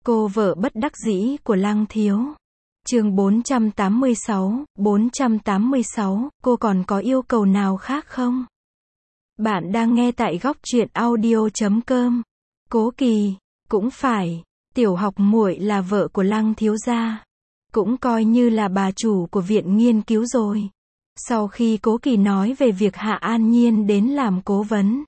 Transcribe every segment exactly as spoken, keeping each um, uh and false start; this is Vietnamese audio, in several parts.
Cô vợ bất đắc dĩ của Lăng Thiếu. Chương bốn trăm tám mươi sáu, bốn trăm tám mươi sáu, cô còn có yêu cầu nào khác không? Bạn đang nghe tại góc truyện audio chấm com. Cố Kỳ, cũng phải, tiểu học muội là vợ của Lăng thiếu gia, cũng coi như là bà chủ của viện nghiên cứu rồi. Sau khi Cố Kỳ nói về việc Hạ An Nhiên đến làm cố vấn,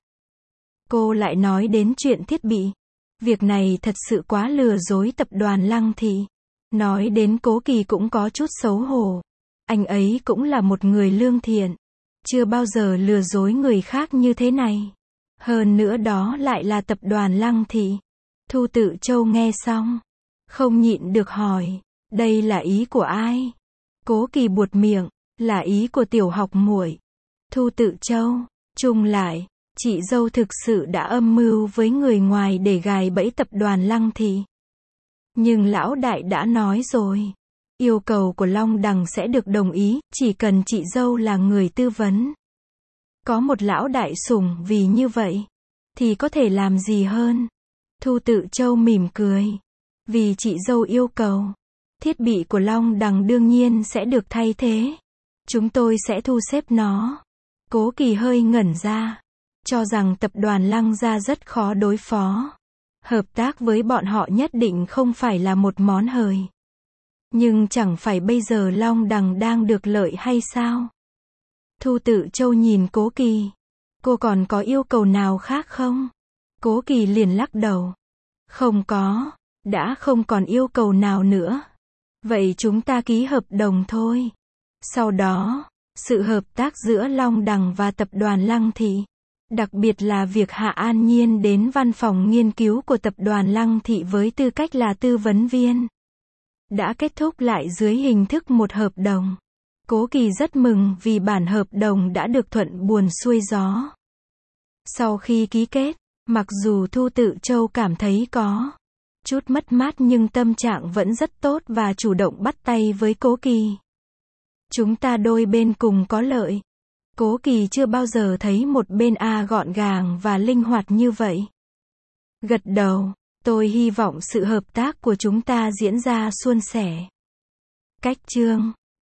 cô lại nói đến chuyện thiết bị. Việc này thật sự quá lừa dối tập đoàn Lăng thị. Nói đến Cố Kỳ cũng có chút xấu hổ. Anh ấy cũng là một người lương thiện, chưa bao giờ lừa dối người khác như thế này. Hơn nữa đó lại là tập đoàn Lăng thị. Thu Tự Châu nghe xong, không nhịn được hỏi, đây là ý của ai? Cố Kỳ buột miệng, là ý của tiểu học muội. Thu Tự Châu, chung lại, chị dâu thực sự đã âm mưu với người ngoài để gài bẫy tập đoàn Lăng thị. Nhưng lão đại đã nói rồi, yêu cầu của Long Đằng sẽ được đồng ý, chỉ cần chị dâu là người tư vấn. Có một lão đại sủng vì như vậy, thì có thể làm gì hơn? Thu Tự Châu mỉm cười. Vì chị dâu yêu cầu, thiết bị của Long Đằng đương nhiên sẽ được thay thế. Chúng tôi sẽ thu xếp nó. Cố Kỳ hơi ngẩn ra, cho rằng tập đoàn Lăng gia rất khó đối phó. Hợp tác với bọn họ nhất định không phải là một món hời. Nhưng chẳng phải bây giờ Long Đằng đang được lợi hay sao? Thu Tự Châu nhìn Cố Kỳ. Cô còn có yêu cầu nào khác không? Cố Kỳ liền lắc đầu. Không có, đã không còn yêu cầu nào nữa. Vậy chúng ta ký hợp đồng thôi. Sau đó, sự hợp tác giữa Long Đằng và tập đoàn Lăng thị, đặc biệt là việc Hạ An Nhiên đến văn phòng nghiên cứu của tập đoàn Lăng thị với tư cách là tư vấn viên, đã kết thúc lại dưới hình thức một hợp đồng. Cố Kỳ rất mừng vì bản hợp đồng đã được thuận buồm xuôi gió. Sau khi ký kết, mặc dù Thu Tự Châu cảm thấy có chút mất mát nhưng tâm trạng vẫn rất tốt và chủ động bắt tay với Cố Kỳ. Chúng ta đôi bên cùng có lợi. Cố Kỳ chưa bao giờ thấy một bên A gọn gàng và linh hoạt như vậy. Gật đầu, tôi hy vọng sự hợp tác của chúng ta diễn ra suôn sẻ. Cách chương